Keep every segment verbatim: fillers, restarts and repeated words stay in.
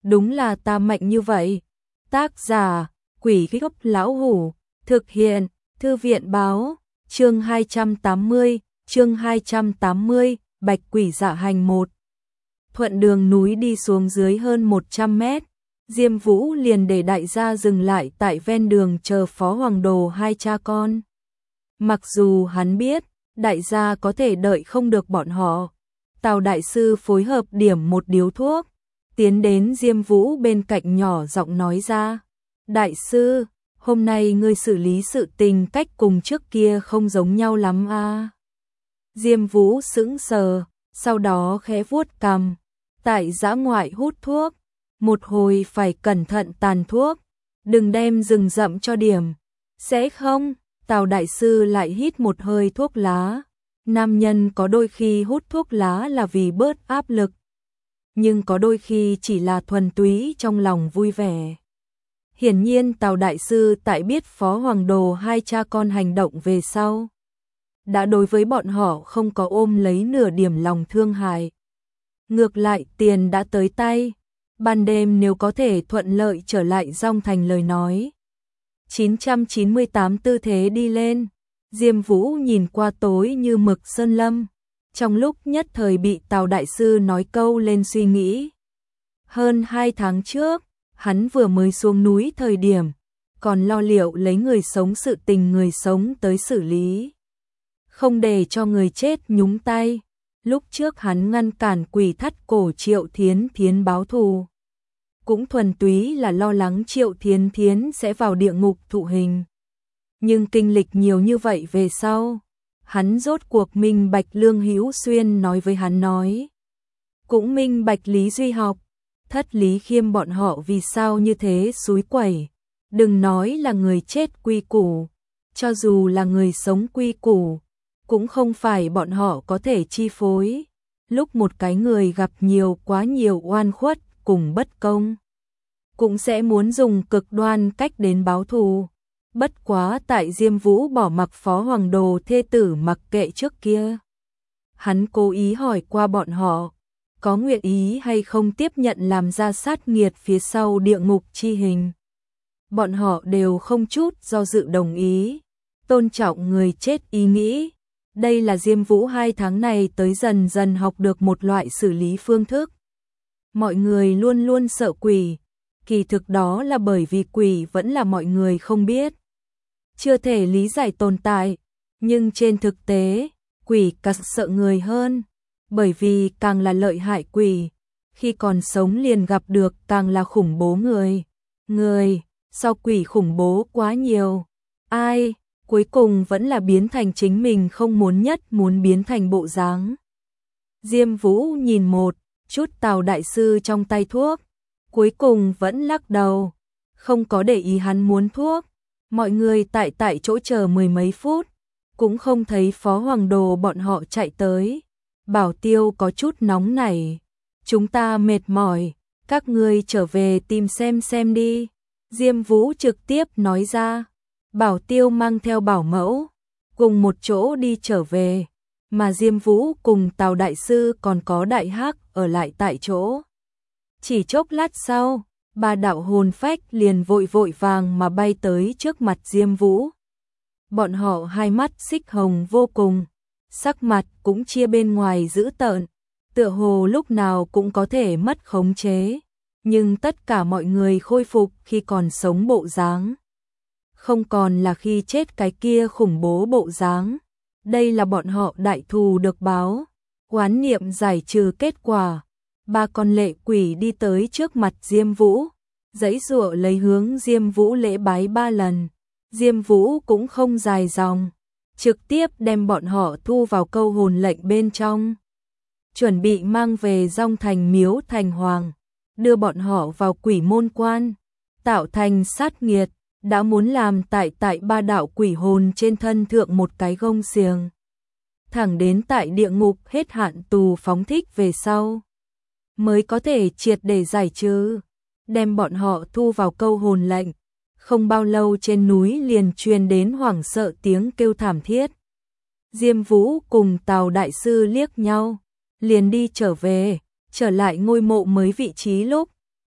đúng là ta mạnh như vậy. Tác giả, Quỷ Gốc Lão Hủ, thực hiện, Thư viện báo, chương hai trăm tám mươi, chương hai trăm tám mươi, Bạch Quỷ Dạ Hành một. Thuận đường núi đi xuống dưới hơn một trăm mét, Diêm Vũ liền để đại gia dừng lại tại ven đường chờ Phó Hoàng Đồ hai cha con. Mặc dù hắn biết, đại gia có thể đợi không được bọn họ, Tào đại sư phối hợp điểm một điếu thuốc, tiến đến Diêm Vũ bên cạnh nhỏ giọng nói ra: "Đại sư, hôm nay ngươi xử lý sự tình cách cùng trước kia không giống nhau lắm a." À? Diêm Vũ sững sờ, sau đó khẽ vuốt cằm, tại dã ngoại hút thuốc, một hồi phải cẩn thận tàn thuốc, đừng đem rừng rậm cho điểm. Sẽ không? Tào đại sư lại hít một hơi thuốc lá. Nam nhân có đôi khi hút thuốc lá là vì bớt áp lực, nhưng có đôi khi chỉ là thuần túy trong lòng vui vẻ. Hiển nhiên Tào đại sư tại biết Phó Hoàng Đồ hai cha con hành động về sau, đã đối với bọn họ không có ôm lấy nửa điểm lòng thương hại. Ngược lại tiền đã tới tay, ban đêm nếu có thể thuận lợi trở lại Dong Thành lời nói. chín trăm chín mươi tám tư thế đi lên, Diêm Vũ nhìn qua tối như mực sơn lâm, trong lúc nhất thời bị Tào đại sư nói câu lên suy nghĩ. Hơn hai tháng trước, hắn vừa mới xuống núi thời điểm, còn lo liệu lấy người sống sự tình người sống tới xử lý, không để cho người chết nhúng tay. Lúc trước hắn ngăn cản quỷ thắt cổ Triệu Thiến Thiến báo thù, cũng thuần túy là lo lắng Triệu Thiến Thiến sẽ vào địa ngục thụ hình. Nhưng kinh lịch nhiều như vậy về sau, hắn rốt cuộc minh bạch Lương Hữu Xuyên nói với hắn nói. Cũng minh bạch Lý Duy Học, Thất Lý Khiêm bọn họ vì sao như thế xúi quẩy. Đừng nói là người chết quy củ, cho dù là người sống quy củ, cũng không phải bọn họ có thể chi phối. Lúc một cái người gặp nhiều quá nhiều oan khuất cùng bất công, cũng sẽ muốn dùng cực đoan cách đến báo thù. Bất quá tại Diêm Vũ bỏ mặc Phó Hoàng Đồ thê tử mặc kệ trước kia, hắn cố ý hỏi qua bọn họ, có nguyện ý hay không tiếp nhận làm ra sát nghiệt phía sau địa ngục chi hình. Bọn họ đều không chút do dự đồng ý, tôn trọng người chết ý nghĩ. Đây là Diêm Vũ hai tháng này tới dần dần học được một loại xử lý phương thức. Mọi người luôn luôn sợ quỷ, kỳ thực đó là bởi vì quỷ vẫn là mọi người không biết, chưa thể lý giải tồn tại, nhưng trên thực tế, quỷ càng sợ người hơn, bởi vì càng là lợi hại quỷ, khi còn sống liền gặp được càng là khủng bố người. Người, so quỷ khủng bố quá nhiều. Ai, cuối cùng vẫn là biến thành chính mình không muốn nhất muốn biến thành bộ dáng. Diêm Vũ nhìn một chút Tào đại sư trong tay thuốc, cuối cùng vẫn lắc đầu, không có để ý hắn muốn thuốc. Mọi người tại tại chỗ chờ mười mấy phút, cũng không thấy Phó Hoàng Đồ bọn họ chạy tới. Bảo Tiêu có chút nóng nảy, chúng ta mệt mỏi, các ngươi trở về tìm xem xem đi. Diêm Vũ trực tiếp nói ra. Bảo Tiêu mang theo bảo mẫu, cùng một chỗ đi trở về, mà Diêm Vũ cùng Tào đại sư còn có Đại Hắc ở lại tại chỗ. Chỉ chốc lát sau, ba đạo hồn phách liền vội vội vàng mà bay tới trước mặt Diêm Vũ. Bọn họ hai mắt xích hồng vô cùng, sắc mặt cũng chia bên ngoài dữ tợn, tựa hồ lúc nào cũng có thể mất khống chế, nhưng tất cả mọi người khôi phục khi còn sống bộ dáng, không còn là khi chết cái kia khủng bố bộ dáng. Đây là bọn họ đại thù được báo, oán niệm giải trừ kết quả. Ba con lệ quỷ đi tới trước mặt Diêm Vũ, giãy giụa lấy hướng Diêm Vũ lễ bái ba lần. Diêm Vũ cũng không dài dòng, trực tiếp đem bọn họ thu vào câu hồn lệnh bên trong, chuẩn bị mang về Dong Thành Miếu Thành Hoàng, đưa bọn họ vào quỷ môn quan, tạo thành sát nghiệt, đã muốn làm tại tại ba đạo quỷ hồn trên thân thượng một cái gông xiềng, thẳng đến tại địa ngục hết hạn tù phóng thích về sau, mới có thể triệt để giải trừ, đem bọn họ thu vào câu hồn lệnh. Không bao lâu trên núi liền truyền đến hoảng sợ tiếng kêu thảm thiết. Diêm Vũ cùng Tào đại sư liếc nhau, liền đi trở về, trở lại ngôi mộ mới vị trí lúc,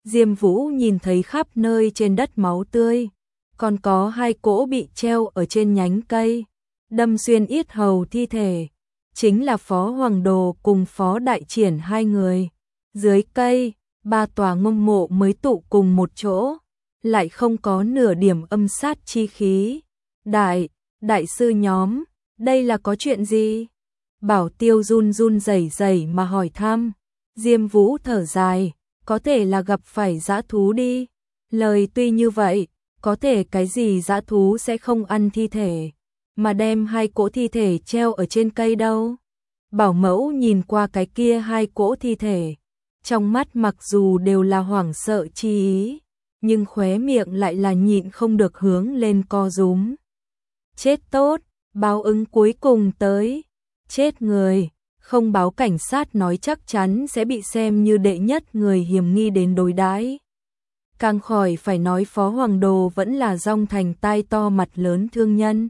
Diêm Vũ nhìn thấy khắp nơi trên đất máu tươi, còn có hai cỗ bị treo ở trên nhánh cây, đâm xuyên yết hầu thi thể, chính là Phó Hoàng Đồ cùng Phó Đại Triển hai người. Dưới cây, ba tòa mông mộ mới tụ cùng một chỗ, lại không có nửa điểm âm sát chi khí. Đại, đại sư nhóm, đây là có chuyện gì? Bảo Tiêu run run rẩy rẩy mà hỏi thăm. Diêm Vũ thở dài, có thể là gặp phải dã thú đi. Lời tuy như vậy, có thể cái gì dã thú sẽ không ăn thi thể, mà đem hai cỗ thi thể treo ở trên cây đâu. Bảo Mẫu nhìn qua cái kia hai cỗ thi thể, trong mắt mặc dù đều là hoảng sợ chi ý, nhưng khóe miệng lại là nhịn không được hướng lên co rúm. Chết tốt, báo ứng cuối cùng tới. Chết người, không báo cảnh sát nói chắc chắn sẽ bị xem như đệ nhất người hiểm nghi đến đối đãi. Càng khỏi phải nói Phó Hoàng Đồ vẫn là dòng thành tai to mặt lớn thương nhân.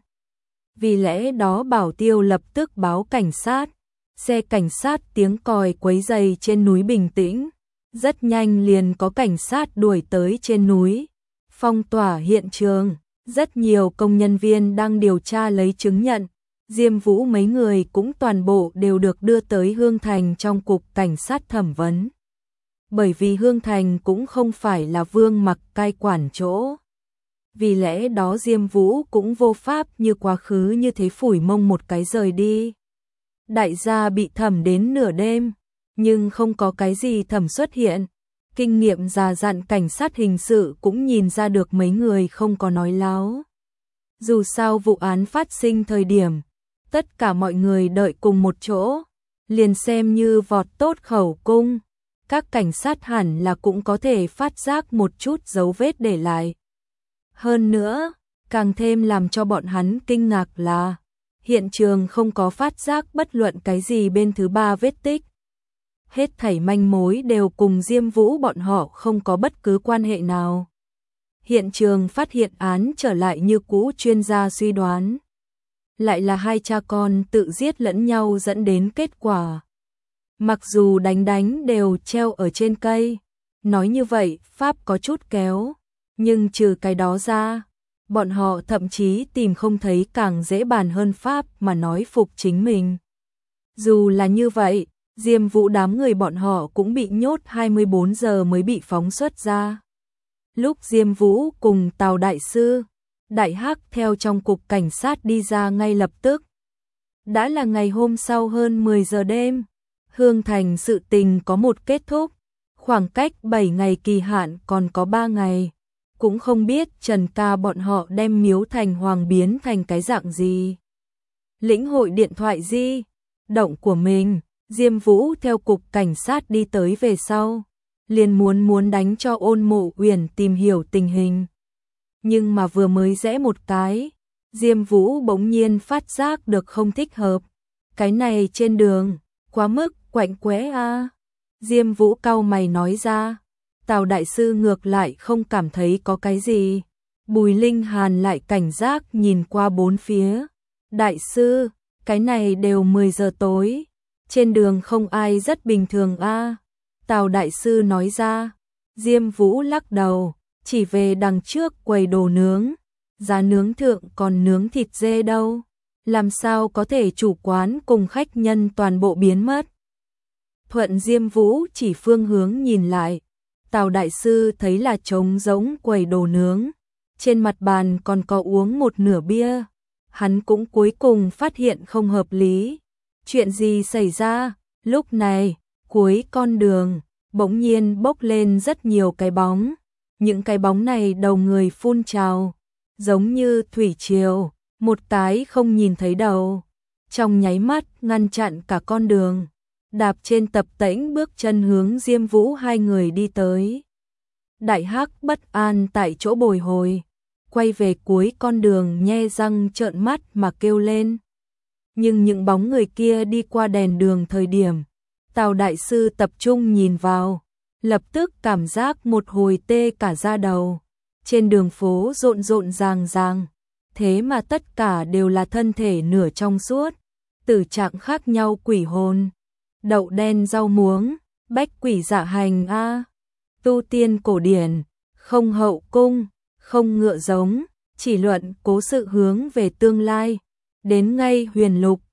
Vì lẽ đó Bảo Tiêu lập tức báo cảnh sát. Xe cảnh sát tiếng còi quấy rầy trên núi bình tĩnh. Rất nhanh liền có cảnh sát đuổi tới trên núi, phong tỏa hiện trường. Rất nhiều công nhân viên đang điều tra lấy chứng nhận. Diêm Vũ mấy người cũng toàn bộ đều được đưa tới Hương Thành trong cục cảnh sát thẩm vấn. Bởi vì Hương Thành cũng không phải là Vương Mặc cai quản chỗ. Vì lẽ đó Diêm Vũ cũng vô pháp như quá khứ như thế phủi mông một cái rời đi. Đại gia bị thẩm đến nửa đêm, nhưng không có cái gì thẩm xuất hiện. Kinh nghiệm già dặn cảnh sát hình sự cũng nhìn ra được mấy người không có nói láo. Dù sao vụ án phát sinh thời điểm, tất cả mọi người đợi cùng một chỗ, liền xem như vọt tốt khẩu cung. Các cảnh sát hẳn là cũng có thể phát giác một chút dấu vết để lại. Hơn nữa, càng thêm làm cho bọn hắn kinh ngạc là hiện trường không có phát giác bất luận cái gì bên thứ ba vết tích. Hết thảy manh mối đều cùng Diêm Vũ bọn họ không có bất cứ quan hệ nào. Hiện trường phát hiện án trở lại như cũ, chuyên gia suy đoán. Lại là hai cha con tự giết lẫn nhau dẫn đến kết quả. Mặc dù đánh đánh đều treo ở trên cây, nói như vậy Pháp có chút kéo, nhưng trừ cái đó ra, bọn họ thậm chí tìm không thấy càng dễ bàn hơn Pháp mà nói phục chính mình. Dù là như vậy, Diêm Vũ đám người bọn họ cũng bị nhốt hai mươi bốn giờ mới bị phóng xuất ra. Lúc Diêm Vũ cùng Tào Đại Sư, Đại Hắc theo trong cục cảnh sát đi ra ngay lập tức. Đã là ngày hôm sau hơn mười giờ đêm, Hương Thành sự tình có một kết thúc, khoảng cách bảy ngày kỳ hạn còn có ba ngày. Cũng không biết Trần ca bọn họ đem Miếu Thành Hoàng biến thành cái dạng gì. Lĩnh hội điện thoại di động của mình, Diêm Vũ theo cục cảnh sát đi tới về sau, liền muốn muốn đánh cho Ôn Mộ Uyển tìm hiểu tình hình. Nhưng mà vừa mới rẽ một cái, Diêm Vũ bỗng nhiên phát giác được không thích hợp. Cái này trên đường, quá mức quạnh quẽ a. Diêm Vũ cau mày nói ra. Tào Đại Sư ngược lại không cảm thấy có cái gì. Bùi Linh Hàn lại cảnh giác nhìn qua bốn phía. Đại Sư, cái này đều mười giờ tối. Trên đường không ai rất bình thường a. Tào Đại Sư nói ra. Diêm Vũ lắc đầu, chỉ về đằng trước quầy đồ nướng. Giá nướng thượng còn nướng thịt dê đâu. Làm sao có thể chủ quán cùng khách nhân toàn bộ biến mất. Thuận Diêm Vũ chỉ phương hướng nhìn lại. Tào Đại Sư thấy là trống rỗng quầy đồ nướng. Trên mặt bàn còn có uống một nửa bia. Hắn cũng cuối cùng phát hiện không hợp lý. Chuyện gì xảy ra? Lúc này, cuối con đường, bỗng nhiên bốc lên rất nhiều cái bóng. Những cái bóng này đầu người phun trào, giống như thủy triều, một cái không nhìn thấy đầu. Trong nháy mắt ngăn chặn cả con đường. Đạp trên tập tễnh bước chân hướng Diêm Vũ hai người đi tới. Đại Hắc bất an tại chỗ bồi hồi, quay về cuối con đường nhe răng trợn mắt mà kêu lên. Nhưng những bóng người kia đi qua đèn đường thời điểm, Tào Đại Sư tập trung nhìn vào, lập tức cảm giác một hồi tê cả da đầu. Trên đường phố rộn rộn ràng ràng, thế mà tất cả đều là thân thể nửa trong suốt, tử trạng khác nhau quỷ hồn. Đậu đen rau muống, bách quỷ dạ hành a. tu tiên cổ điển, không hậu cung, không ngựa giống, chỉ luận cố sự hướng về tương lai. Đến ngay huyền lục,